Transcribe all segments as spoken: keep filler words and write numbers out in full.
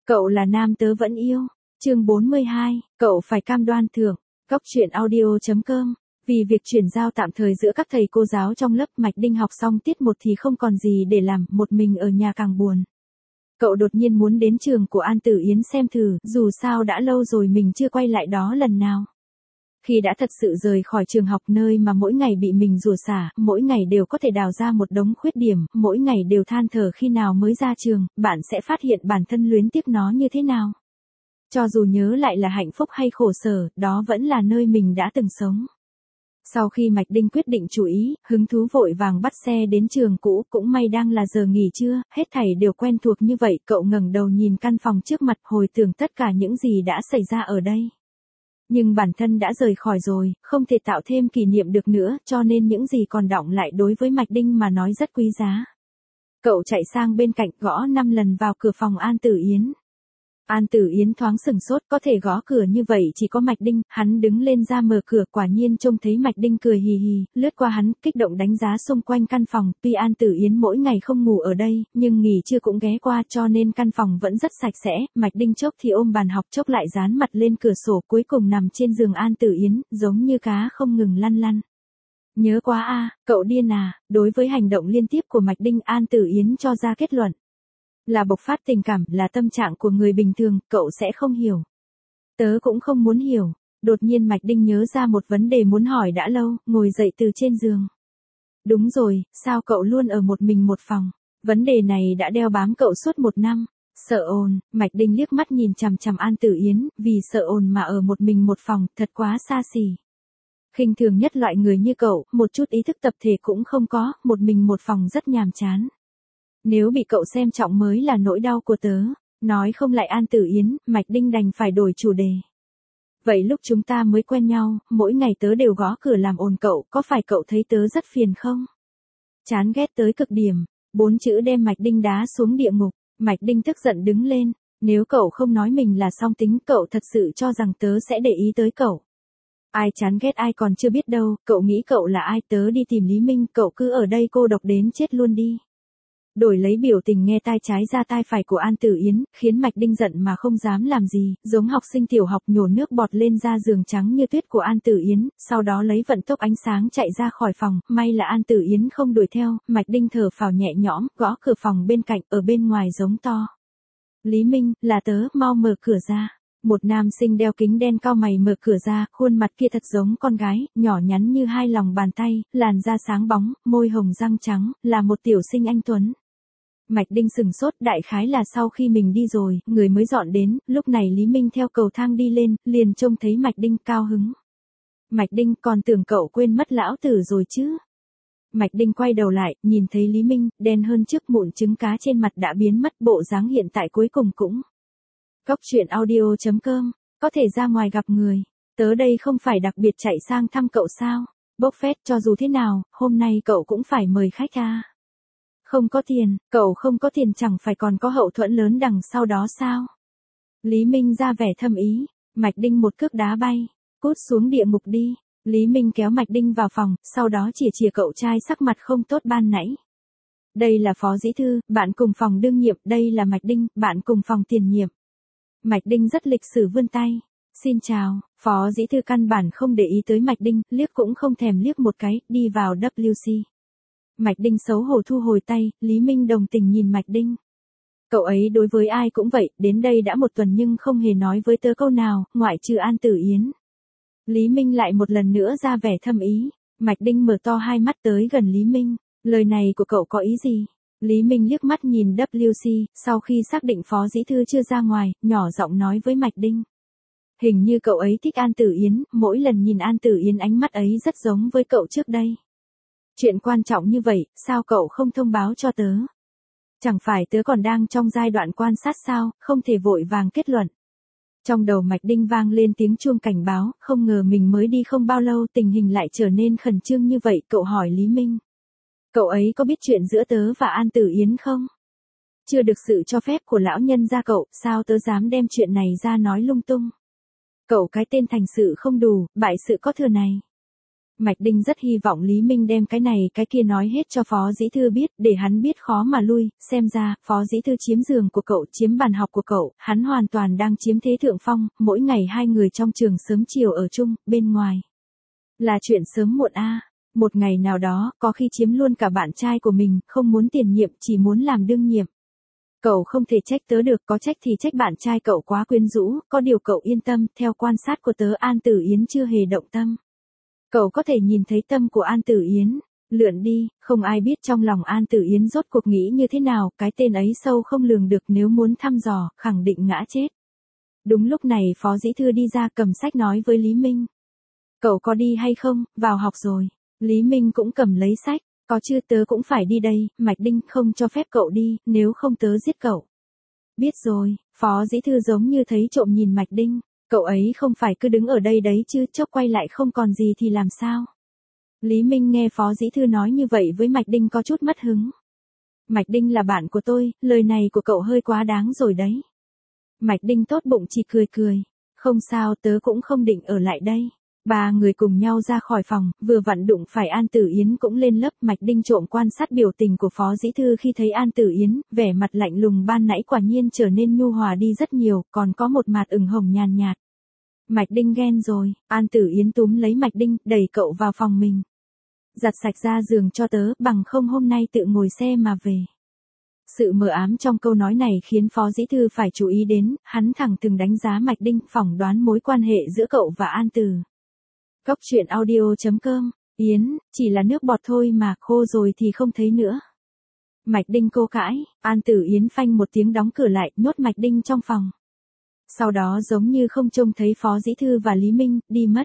Cậu là nam tớ vẫn yêu. Chương bốn mươi hai, cậu phải cam đoan thưởng. Góc truyện audio chấm com. Vì việc chuyển giao tạm thời giữa các thầy cô giáo trong lớp, Mạch Đinh học xong tiết một thì không còn gì để làm, một mình ở nhà càng buồn. Cậu đột nhiên muốn đến trường của An Tử Yến xem thử, dù sao đã lâu rồi mình chưa quay lại đó lần nào. Khi đã thật sự rời khỏi trường học, nơi mà mỗi ngày bị mình rủa xả, mỗi ngày đều có thể đào ra một đống khuyết điểm, mỗi ngày đều than thở khi nào mới ra trường, bạn sẽ phát hiện bản thân luyến tiếc nó như thế nào. Cho dù nhớ lại là hạnh phúc hay khổ sở, đó vẫn là nơi mình đã từng sống. Sau khi Mạch Đinh quyết định chú ý, hứng thú vội vàng bắt xe đến trường cũ, cũng may đang là giờ nghỉ trưa, hết thảy đều quen thuộc như vậy, cậu ngẩng đầu nhìn căn phòng trước mặt, hồi tưởng tất cả những gì đã xảy ra ở đây. Nhưng bản thân đã rời khỏi rồi, không thể tạo thêm kỷ niệm được nữa, cho nên những gì còn đọng lại đối với Mạch Đinh mà nói rất quý giá. Cậu chạy sang bên cạnh, gõ năm lần vào cửa phòng An Tử Yến. An Tử Yến thoáng sừng sốt, có thể gõ cửa như vậy chỉ có Mạch Đinh, hắn đứng lên ra mở cửa, quả nhiên trông thấy Mạch Đinh cười hì hì, lướt qua hắn, kích động đánh giá xung quanh căn phòng, tuy An Tử Yến mỗi ngày không ngủ ở đây, nhưng nghỉ trưa cũng ghé qua cho nên căn phòng vẫn rất sạch sẽ, Mạch Đinh chốc thì ôm bàn học, chốc lại dán mặt lên cửa sổ, cuối cùng nằm trên giường An Tử Yến, giống như cá không ngừng lăn lăn. Nhớ quá a, cậu điên à, đối với hành động liên tiếp của Mạch Đinh, An Tử Yến cho ra kết luận. Là bộc phát tình cảm, là tâm trạng của người bình thường, cậu sẽ không hiểu. Tớ cũng không muốn hiểu. Đột nhiên Mạch Đinh nhớ ra một vấn đề muốn hỏi đã lâu, ngồi dậy từ trên giường. Đúng rồi, sao cậu luôn ở một mình một phòng? Vấn đề này đã đeo bám cậu suốt một năm. Sợ ồn, Mạch Đinh liếc mắt nhìn chằm chằm An Tử Yến, vì sợ ồn mà ở một mình một phòng, thật quá xa xỉ. Khinh thường nhất loại người như cậu, một chút ý thức tập thể cũng không có, một mình một phòng rất nhàm chán. Nếu bị cậu xem trọng mới là nỗi đau của tớ. Nói không lại An Tử Yến, Mạch Đinh đành phải đổi chủ đề. Vậy lúc chúng ta mới quen nhau, mỗi ngày tớ đều gõ cửa làm ồn cậu, có phải cậu thấy tớ rất phiền không? Chán ghét tới cực điểm. Bốn chữ đem Mạch Đinh đá xuống địa ngục. Mạch Đinh tức giận đứng lên. Nếu cậu không nói mình là song tính, cậu thật sự cho rằng tớ sẽ để ý tới cậu. Ai chán ghét ai còn chưa biết đâu, cậu nghĩ cậu là ai? Tớ đi tìm Lý Minh, cậu cứ ở đây cô độc đến chết luôn đi. Đổi lấy biểu tình nghe tai trái ra tai phải của An Tử Yến, khiến Mạch Đinh giận mà không dám làm gì, giống học sinh tiểu học nhổ nước bọt lên ra giường trắng như tuyết của An Tử Yến, sau đó lấy vận tốc ánh sáng chạy ra khỏi phòng, may là An Tử Yến không đuổi theo, Mạch Đinh thở phào nhẹ nhõm, gõ cửa phòng bên cạnh, ở bên ngoài giống to. Lý Minh, là tớ, mau mở cửa ra. Một nam sinh đeo kính đen cau mày mở cửa ra, khuôn mặt kia thật giống con gái, nhỏ nhắn như hai lòng bàn tay, làn da sáng bóng, môi hồng răng trắng, là một tiểu sinh anh tuấn. Mạch Đinh sừng sốt, đại khái là sau khi mình đi rồi, người mới dọn đến, lúc này Lý Minh theo cầu thang đi lên, liền trông thấy Mạch Đinh, cao hứng. Mạch Đinh, còn tưởng cậu quên mất lão tử rồi chứ. Mạch Đinh quay đầu lại, nhìn thấy Lý Minh, đen hơn trước, mụn trứng cá trên mặt đã biến mất, bộ dáng hiện tại cuối cùng cũng. Góc truyện audio chấm com, có thể ra ngoài gặp người. Tớ đây không phải đặc biệt chạy sang thăm cậu sao? Bốc phét, cho dù thế nào, hôm nay cậu cũng phải mời khách à? Không có tiền, cậu không có tiền chẳng phải còn có hậu thuẫn lớn đằng sau đó sao? Lý Minh ra vẻ thâm ý, Mạch Đinh một cước đá bay, cút xuống địa ngục đi. Lý Minh kéo Mạch Đinh vào phòng, sau đó chìa chìa cậu trai sắc mặt không tốt ban nãy. Đây là Phó Dĩ Thư, bạn cùng phòng đương nhiệm, đây là Mạch Đinh, bạn cùng phòng tiền nhiệm. Mạch Đinh rất lịch sự vươn tay. Xin chào, Phó Dĩ Thư căn bản không để ý tới Mạch Đinh, liếc cũng không thèm liếc một cái, đi vào W C. Mạch Đinh xấu hổ thu hồi tay, Lý Minh đồng tình nhìn Mạch Đinh. Cậu ấy đối với ai cũng vậy, đến đây đã một tuần nhưng không hề nói với tớ câu nào, ngoại trừ An Tử Yến. Lý Minh lại một lần nữa ra vẻ thâm ý. Mạch Đinh mở to hai mắt tới gần Lý Minh. Lời này của cậu có ý gì? Lý Minh liếc mắt nhìn W C, sau khi xác định Phó Dĩ Thư chưa ra ngoài, nhỏ giọng nói với Mạch Đinh. Hình như cậu ấy thích An Tử Yến, mỗi lần nhìn An Tử Yến ánh mắt ấy rất giống với cậu trước đây. Chuyện quan trọng như vậy, sao cậu không thông báo cho tớ? Chẳng phải tớ còn đang trong giai đoạn quan sát sao, không thể vội vàng kết luận. Trong đầu Mạch Đinh vang lên tiếng chuông cảnh báo, không ngờ mình mới đi không bao lâu tình hình lại trở nên khẩn trương như vậy, cậu hỏi Lý Minh. Cậu ấy có biết chuyện giữa tớ và An Tử Yến không? Chưa được sự cho phép của lão nhân gia cậu, sao tớ dám đem chuyện này ra nói lung tung? Cậu cái tên thành sự không đủ, bại sự có thừa này. Mạch Đinh rất hy vọng Lý Minh đem cái này cái kia nói hết cho Phó Dĩ Thư biết, để hắn biết khó mà lui, xem ra, Phó Dĩ Thư chiếm giường của cậu, chiếm bàn học của cậu, hắn hoàn toàn đang chiếm thế thượng phong, mỗi ngày hai người trong trường sớm chiều ở chung, bên ngoài. Là chuyện sớm muộn a. Một ngày nào đó, có khi chiếm luôn cả bạn trai của mình, không muốn tiền nhiệm, chỉ muốn làm đương nhiệm. Cậu không thể trách tớ được, có trách thì trách bạn trai cậu quá quyến rũ, có điều cậu yên tâm, theo quan sát của tớ An Tử Yến chưa hề động tâm. Cậu có thể nhìn thấy tâm của An Tử Yến, lượn đi, không ai biết trong lòng An Tử Yến rốt cuộc nghĩ như thế nào, cái tên ấy sâu không lường được, nếu muốn thăm dò, khẳng định ngã chết. Đúng lúc này Phó Dĩ Thư đi ra cầm sách nói với Lý Minh. Cậu có đi hay không, vào học rồi. Lý Minh cũng cầm lấy sách, có chưa, tớ cũng phải đi đây, Mạch Đinh không cho phép cậu đi, nếu không tớ giết cậu. Biết rồi, Phó Dĩ Thư giống như thấy trộm nhìn Mạch Đinh, cậu ấy không phải cứ đứng ở đây đấy chứ, chốc quay lại không còn gì thì làm sao. Lý Minh nghe Phó Dĩ Thư nói như vậy với Mạch Đinh có chút mất hứng. Mạch Đinh là bạn của tôi, lời này của cậu hơi quá đáng rồi đấy. Mạch Đinh tốt bụng chỉ cười cười, không sao, tớ cũng không định ở lại đây. Ba người cùng nhau ra khỏi phòng, vừa vặn đụng phải An Tử Yến cũng lên lớp. Mạch Đinh trộm quan sát biểu tình của Phó Dĩ Thư khi thấy An Tử Yến, vẻ mặt lạnh lùng ban nãy quả nhiên trở nên nhu hòa đi rất nhiều, còn có một mặt ửng hồng nhàn nhạt. Mạch Đinh ghen rồi, An Tử Yến túm lấy Mạch Đinh, đẩy cậu vào phòng mình. Giặt sạch ra giường cho tớ, bằng không hôm nay tự ngồi xe mà về. Sự mờ ám trong câu nói này khiến Phó Dĩ Thư phải chú ý đến, hắn thẳng thừng đánh giá Mạch Đinh, phỏng đoán mối quan hệ giữa cậu và An Tử. Cốc truyện audio chấm com, Yến, chỉ là nước bọt thôi mà, khô rồi thì không thấy nữa. Mạch Đinh cô cãi, An Tử Yến phanh một tiếng đóng cửa lại, nhốt Mạch Đinh trong phòng. Sau đó giống như không trông thấy Phó Dĩ Thư và Lý Minh, đi mất.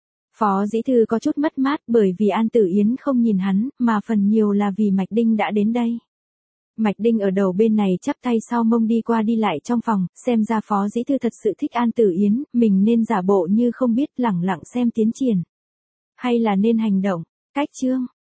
Phó Dĩ Thư có chút mất mát bởi vì An Tử Yến không nhìn hắn, mà phần nhiều là vì Mạch Đinh đã đến đây. Mạch Đinh ở đầu bên này chắp tay sau mông đi qua đi lại trong phòng, xem ra Phó Dĩ Thư thật sự thích An Tử Yến, mình nên giả bộ như không biết, lẳng lặng xem tiến triển. Hay là nên hành động, cách chương.